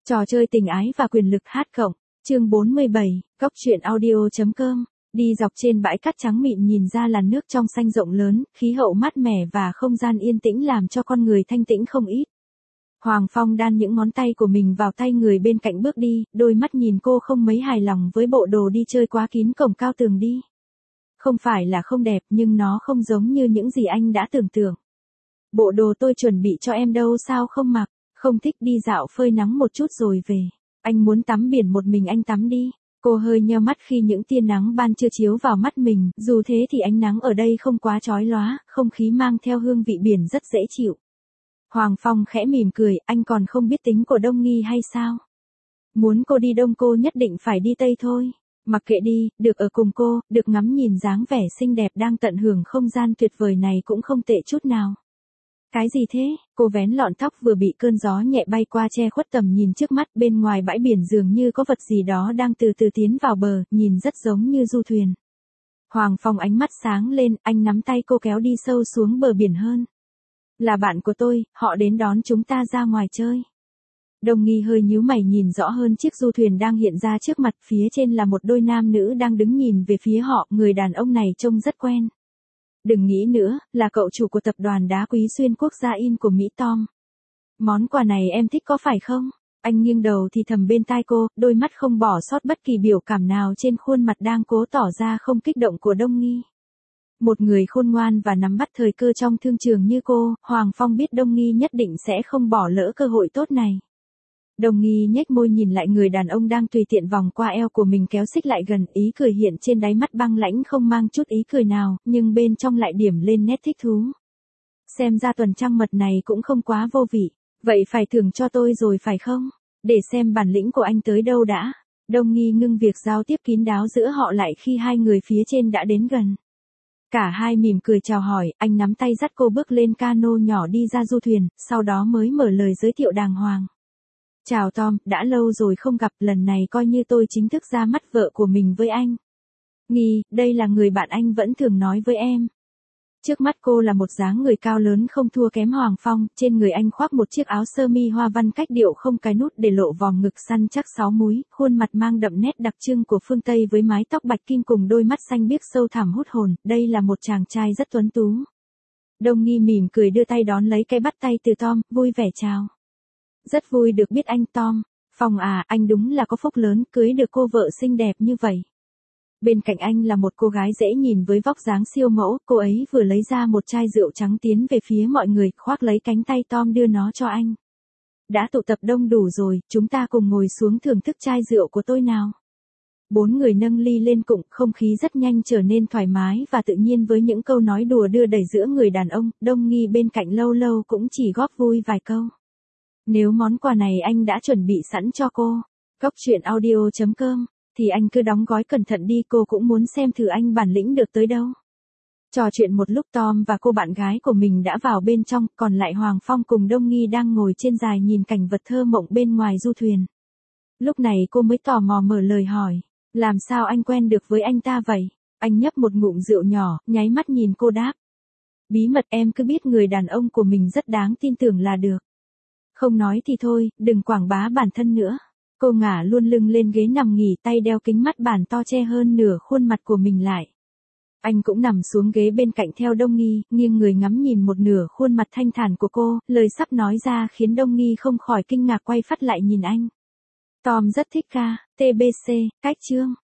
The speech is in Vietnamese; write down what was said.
Trò chơi tình ái và quyền lực hát cộng, chương 47, Cốc truyện audio.com. Đi dọc trên bãi cát trắng mịn nhìn ra làn nước trong xanh rộng lớn, khí hậu mát mẻ và không gian yên tĩnh làm cho con người thanh tĩnh không ít. Hoàng Phong đan những ngón tay của mình vào tay người bên cạnh bước đi, đôi mắt nhìn cô không mấy hài lòng với bộ đồ đi chơi quá kín cổng cao tường đi. Không phải là không đẹp nhưng nó không giống như những gì anh đã tưởng tượng. Bộ đồ tôi chuẩn bị cho em đâu sao không mặc, không thích đi dạo phơi nắng một chút rồi về. Anh muốn tắm biển một mình anh tắm đi. Cô hơi nheo mắt khi những tia nắng ban trưa chiếu vào mắt mình, dù thế thì ánh nắng ở đây không quá chói lóa, không khí mang theo hương vị biển rất dễ chịu. Hoàng Phong khẽ mỉm cười, anh còn không biết tính của Đông Nghi hay sao? Muốn cô đi đông cô nhất định phải đi tây thôi. Mặc kệ đi, được ở cùng cô, được ngắm nhìn dáng vẻ xinh đẹp đang tận hưởng không gian tuyệt vời này cũng không tệ chút nào. Cái gì thế? Cô vén lọn tóc vừa bị cơn gió nhẹ bay qua che khuất tầm nhìn trước mắt, bên ngoài bãi biển dường như có vật gì đó đang từ từ tiến vào bờ, nhìn rất giống như du thuyền. Hoàng Phong ánh mắt sáng lên, anh nắm tay cô kéo đi sâu xuống bờ biển hơn. Là bạn của tôi, họ đến đón chúng ta ra ngoài chơi. Đông Nghi hơi nhíu mày nhìn rõ hơn chiếc du thuyền đang hiện ra trước mặt, phía trên là một đôi nam nữ đang đứng nhìn về phía họ, người đàn ông này trông rất quen. Đừng nghĩ nữa, là cậu chủ của tập đoàn đá quý xuyên quốc gia in của Mỹ Tom. Món quà này em thích có phải không? Anh nghiêng đầu thì thầm bên tai cô, đôi mắt không bỏ sót bất kỳ biểu cảm nào trên khuôn mặt đang cố tỏ ra không kích động của Đông Nghi. Một người khôn ngoan và nắm bắt thời cơ trong thương trường như cô, Hoàng Phong biết Đông Nghi nhất định sẽ không bỏ lỡ cơ hội tốt này. Đông Nghi nhếch môi nhìn lại người đàn ông đang tùy tiện vòng qua eo của mình kéo xích lại gần, ý cười hiện trên đáy mắt băng lãnh không mang chút ý cười nào, nhưng bên trong lại điểm lên nét thích thú. Xem ra tuần trăng mật này cũng không quá vô vị, vậy phải thưởng cho tôi rồi phải không? Để xem bản lĩnh của anh tới đâu đã. Đông Nghi ngưng việc giao tiếp kín đáo giữa họ lại khi hai người phía trên đã đến gần. Cả hai mỉm cười chào hỏi, anh nắm tay dắt cô bước lên cano nhỏ đi ra du thuyền, sau đó mới mở lời giới thiệu đàng hoàng. Chào Tom, đã lâu rồi không gặp, lần này coi như tôi chính thức ra mắt vợ của mình với anh. Nghi, đây là người bạn anh vẫn thường nói với em. Trước mắt cô là một dáng người cao lớn không thua kém Hoàng Phong, trên người anh khoác một chiếc áo sơ mi hoa văn cách điệu không cái nút để lộ vòng ngực săn chắc 6 múi, khuôn mặt mang đậm nét đặc trưng của phương Tây với mái tóc bạch kim cùng đôi mắt xanh biếc sâu thẳm hút hồn, đây là một chàng trai rất tuấn tú. Đông Nghi mỉm cười đưa tay đón lấy cái bắt tay từ Tom, vui vẻ chào. Rất vui được biết anh Tom. Phong à, anh đúng là có phúc lớn, cưới được cô vợ xinh đẹp như vậy. Bên cạnh anh là một cô gái dễ nhìn với vóc dáng siêu mẫu, cô ấy vừa lấy ra một chai rượu trắng tiến về phía mọi người, khoác lấy cánh tay Tom đưa nó cho anh. Đã tụ tập đông đủ rồi, chúng ta cùng ngồi xuống thưởng thức chai rượu của tôi nào. 4 người nâng ly lên cụng, không khí rất nhanh trở nên thoải mái và tự nhiên với những câu nói đùa đưa đẩy giữa người đàn ông, Đông Nghi bên cạnh lâu lâu cũng chỉ góp vui vài câu. Nếu món quà này anh đã chuẩn bị sẵn cho cô, Cốc truyện audio.com, thì anh cứ đóng gói cẩn thận đi, cô cũng muốn xem thử anh bản lĩnh được tới đâu. Trò chuyện một lúc Tom và cô bạn gái của mình đã vào bên trong, còn lại Hoàng Phong cùng Đông Nghi đang ngồi trên dài nhìn cảnh vật thơ mộng bên ngoài du thuyền. Lúc này cô mới tò mò mở lời hỏi, làm sao anh quen được với anh ta vậy? Anh nhấp một ngụm rượu nhỏ, nháy mắt nhìn cô đáp. Bí mật, em cứ biết người đàn ông của mình rất đáng tin tưởng là được. Không nói thì thôi, đừng quảng bá bản thân nữa. Cô ngả luôn lưng lên ghế nằm nghỉ, tay đeo kính mắt bản to che hơn nửa khuôn mặt của mình lại. Anh cũng nằm xuống ghế bên cạnh theo Đông Nghi, nghiêng người ngắm nhìn một nửa khuôn mặt thanh thản của cô, lời sắp nói ra khiến Đông Nghi không khỏi kinh ngạc quay phắt lại nhìn anh. Tom rất thích ca, TBC, cách chương.